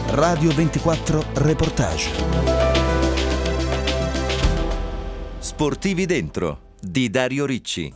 Radio 24 Reportage. Sportivi dentro di Dario Ricci.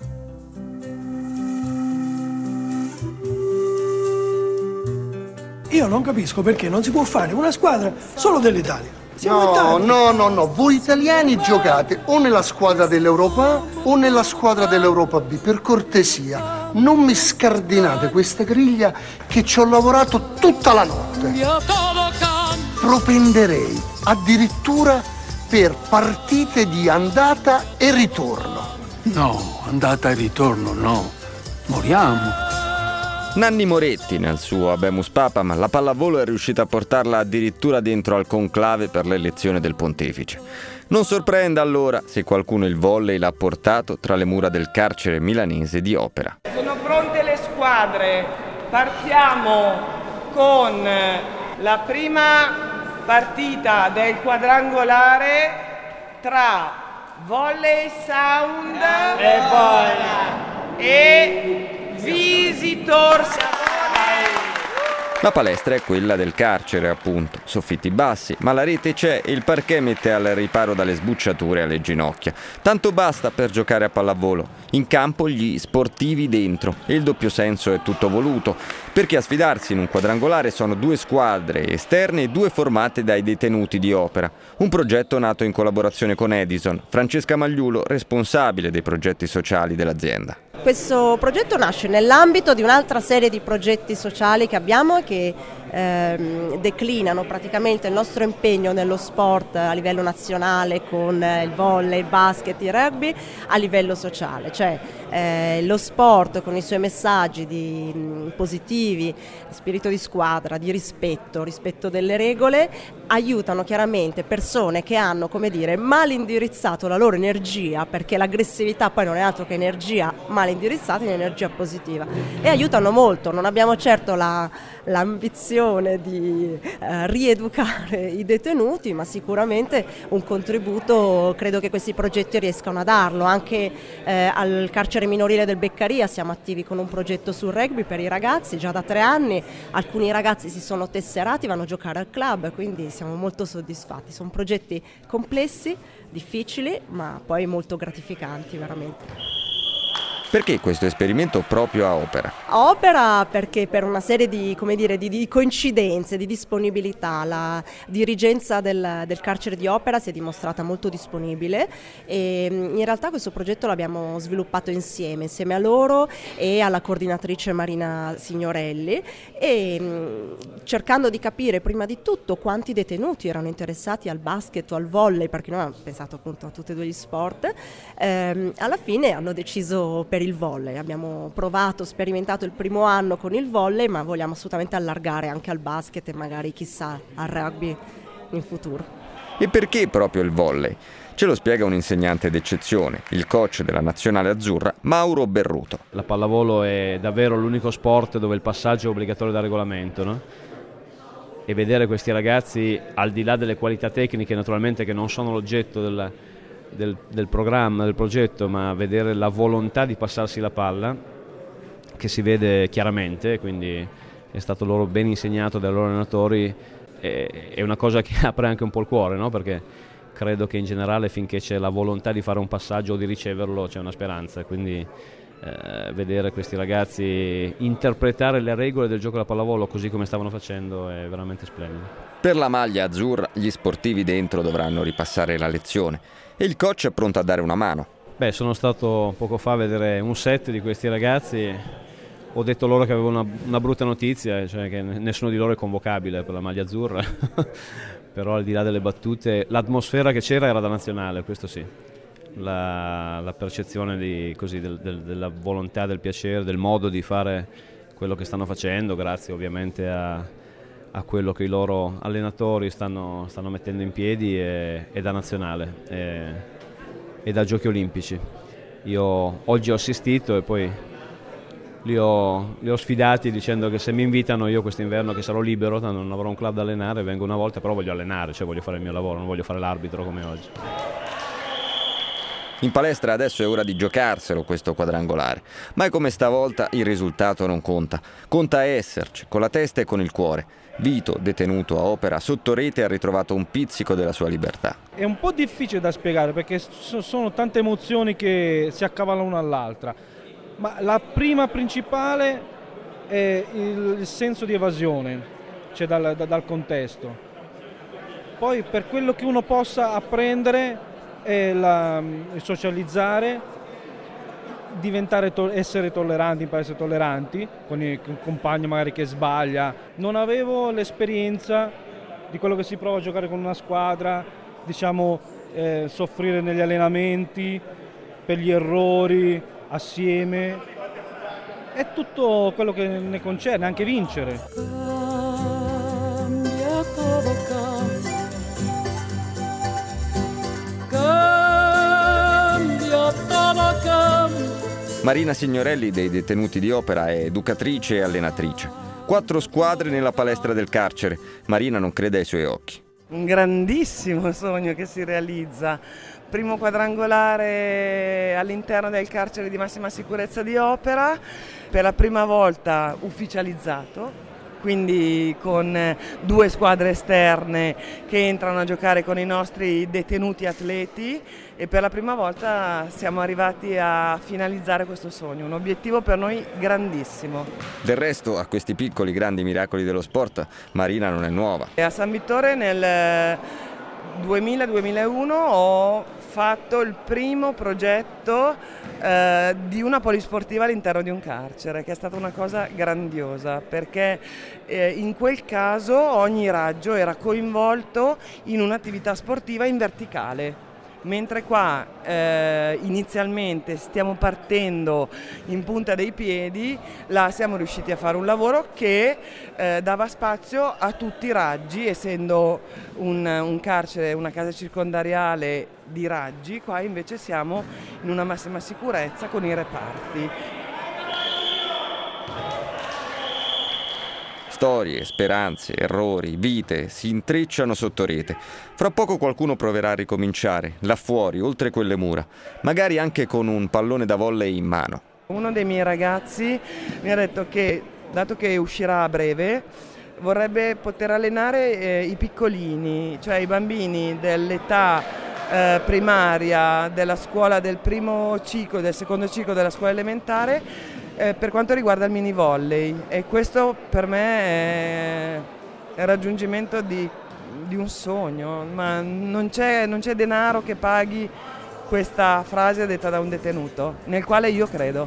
Io non capisco perché non si può fare una squadra solo dell'Italia. No, voi italiani giocate o nella squadra dell'Europa A o nella squadra dell'Europa B. Per cortesia, non mi scardinate questa griglia che ci ho lavorato tutta la notte. Propenderei addirittura per partite di andata e ritorno. No, andata e ritorno no. Moriamo. Nanni Moretti, nel suo Habemus Papam, la pallavolo è riuscita a portarla addirittura dentro al conclave per l'elezione del pontefice. Non sorprenda allora se qualcuno il volley l'ha portato tra le mura del carcere milanese di Opera. Sono pronte le squadre, partiamo con la prima partita del quadrangolare tra Volley Sound e Visitors. La palestra è quella del carcere, appunto, soffitti bassi, ma la rete c'è e il parquet mette al riparo dalle sbucciature alle ginocchia. Tanto basta per giocare a pallavolo. In campo gli sportivi dentro e il doppio senso è tutto voluto, perché a sfidarsi in un quadrangolare sono 2 squadre esterne e 2 formate dai detenuti di Opera. Un progetto nato in collaborazione con Edison, Francesca Magliulo, responsabile dei progetti sociali dell'azienda. Questo progetto nasce nell'ambito di un'altra serie di progetti sociali che abbiamo e che declinano praticamente il nostro impegno nello sport a livello nazionale con il volley, il basket, il rugby a livello sociale, cioè lo sport con i suoi messaggi positivi, spirito di squadra, di rispetto delle regole, aiutano chiaramente persone che hanno, come dire, mal indirizzato la loro energia, perché l'aggressività poi non è altro che energia mal indirizzata in energia positiva, e aiutano molto. Non abbiamo certo l'ambizione di rieducare i detenuti, ma sicuramente un contributo credo che questi progetti riescano a darlo. Anche al carcere minorile del Beccaria siamo attivi con un progetto sul rugby per i ragazzi già da 3 anni. Alcuni ragazzi si sono tesserati, vanno a giocare al club, quindi siamo molto soddisfatti. Sono progetti complessi, difficili, ma poi molto gratificanti veramente. Perché questo esperimento proprio a Opera? A Opera perché per una serie di coincidenze, di disponibilità, la dirigenza del carcere di Opera si è dimostrata molto disponibile e in realtà questo progetto l'abbiamo sviluppato insieme a loro e alla coordinatrice Marina Signorelli, e cercando di capire prima di tutto quanti detenuti erano interessati al basket o al volley, perché noi abbiamo pensato appunto a tutti e 2 gli sport. Alla fine hanno deciso per il volley. Abbiamo provato, sperimentato il primo anno con il volley, ma vogliamo assolutamente allargare anche al basket e magari chissà al rugby in futuro. E perché proprio il volley? Ce lo spiega un insegnante d'eccezione, il coach della nazionale azzurra, Mauro Berruto. La pallavolo è davvero l'unico sport dove il passaggio è obbligatorio da regolamento, no? E vedere questi ragazzi, al di là delle qualità tecniche naturalmente che non sono l'oggetto del programma, del progetto, ma vedere la volontà di passarsi la palla che si vede chiaramente, quindi è stato loro ben insegnato dai loro allenatori, è una cosa che apre anche un po' il cuore, no? Perché credo che in generale finché c'è la volontà di fare un passaggio o di riceverlo c'è una speranza, quindi vedere questi ragazzi interpretare le regole del gioco della pallavolo così come stavano facendo è veramente splendido. Per la maglia azzurra gli sportivi dentro dovranno ripassare la lezione e il coach è pronto a dare una mano. Sono stato poco fa a vedere un set di questi ragazzi, ho detto loro che avevo una brutta notizia, cioè che nessuno di loro è convocabile per la maglia azzurra, però al di là delle battute l'atmosfera che c'era era da nazionale, questo sì. La percezione della volontà, del piacere, del modo di fare quello che stanno facendo, grazie ovviamente a quello che i loro allenatori stanno mettendo in piedi, è da nazionale e da giochi olimpici. Io oggi ho assistito e poi li ho sfidati dicendo che se mi invitano io quest'inverno, che sarò libero, non avrò un club da allenare, vengo una volta, però voglio allenare, cioè voglio fare il mio lavoro, non voglio fare l'arbitro come oggi. In palestra adesso è ora di giocarselo questo quadrangolare, ma è come stavolta il risultato non conta. Conta esserci, con la testa e con il cuore. Vito, detenuto a Opera, sotto rete ha ritrovato un pizzico della sua libertà. È un po' difficile da spiegare perché sono tante emozioni che si accavallano una all'altra, ma la prima principale è il senso di evasione, cioè dal contesto. Poi per quello che uno possa apprendere è il socializzare, essere tolleranti, imparare a essere tolleranti con il compagno magari che sbaglia. Non avevo l'esperienza di quello che si prova a giocare con una squadra, diciamo soffrire negli allenamenti per gli errori assieme. È tutto quello che ne concerne, anche vincere. Marina Signorelli dei detenuti di Opera è educatrice e allenatrice. 4 squadre nella palestra del carcere. Marina non crede ai suoi occhi. Un grandissimo sogno che si realizza. Primo quadrangolare all'interno del carcere di massima sicurezza di Opera, per la prima volta ufficializzato, quindi con 2 squadre esterne che entrano a giocare con i nostri detenuti atleti, e per la prima volta siamo arrivati a finalizzare questo sogno, un obiettivo per noi grandissimo. Del resto, a questi piccoli grandi miracoli dello sport, Marina non è nuova. A San Vittore nel 2000-2001 ho fatto il primo progetto di una polisportiva all'interno di un carcere, che è stata una cosa grandiosa, perché in quel caso ogni raggio era coinvolto in un'attività sportiva in verticale. Mentre qua inizialmente stiamo partendo in punta dei piedi, là siamo riusciti a fare un lavoro che dava spazio a tutti i raggi, essendo un carcere, una casa circondariale di raggi, qua invece siamo in una massima sicurezza con i reparti. Storie, speranze, errori, vite si intrecciano sotto rete. Fra poco qualcuno proverà a ricominciare, là fuori, oltre quelle mura, magari anche con un pallone da volley in mano. Uno dei miei ragazzi mi ha detto che, dato che uscirà a breve, vorrebbe poter allenare i piccolini, cioè i bambini dell'età primaria, della scuola del primo ciclo, del secondo ciclo della scuola elementare, per quanto riguarda il mini volley, e questo per me è il raggiungimento di un sogno, ma non c'è denaro che paghi questa frase detta da un detenuto, nel quale io credo.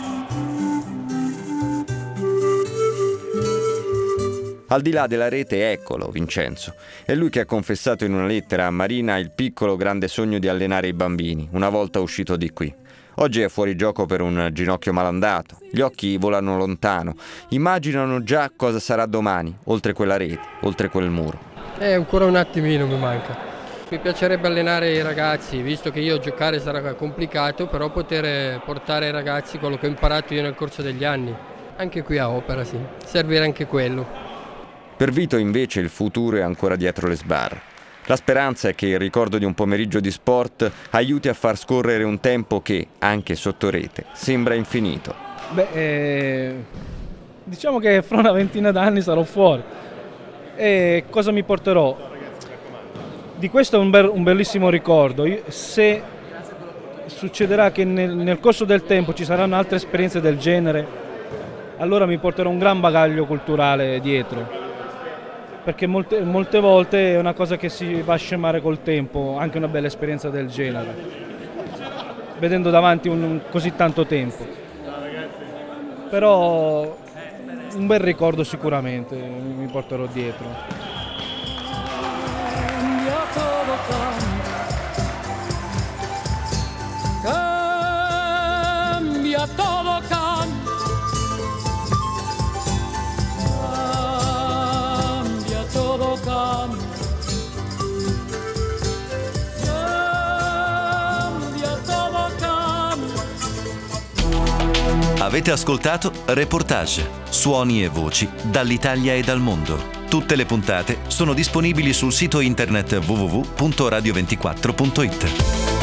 Al di là della rete, eccolo Vincenzo. È lui che ha confessato in una lettera a Marina il piccolo grande sogno di allenare i bambini, una volta uscito di qui. Oggi è fuori gioco per un ginocchio malandato, gli occhi volano lontano, immaginano già cosa sarà domani, oltre quella rete, oltre quel muro. Ancora un attimino mi manca. Mi piacerebbe allenare i ragazzi, visto che io giocare sarà complicato, però poter portare ai ragazzi quello che ho imparato io nel corso degli anni. Anche qui a Opera, sì, servirà anche quello. Per Vito invece il futuro è ancora dietro le sbarre. La speranza è che il ricordo di un pomeriggio di sport aiuti a far scorrere un tempo che, anche sotto rete, sembra infinito. Diciamo che fra una ventina d'anni sarò fuori. E cosa mi porterò? Di questo è un bellissimo ricordo. Se succederà che nel corso del tempo ci saranno altre esperienze del genere, allora mi porterò un gran bagaglio culturale dietro. Perché molte volte è una cosa che si va a scemare col tempo, anche una bella esperienza del genere, vedendo davanti così tanto tempo. Però un bel ricordo sicuramente mi porterò dietro. Cambia todo, cambia. Avete ascoltato Reportage, suoni e voci dall'Italia e dal mondo. Tutte le puntate sono disponibili sul sito internet www.radio24.it.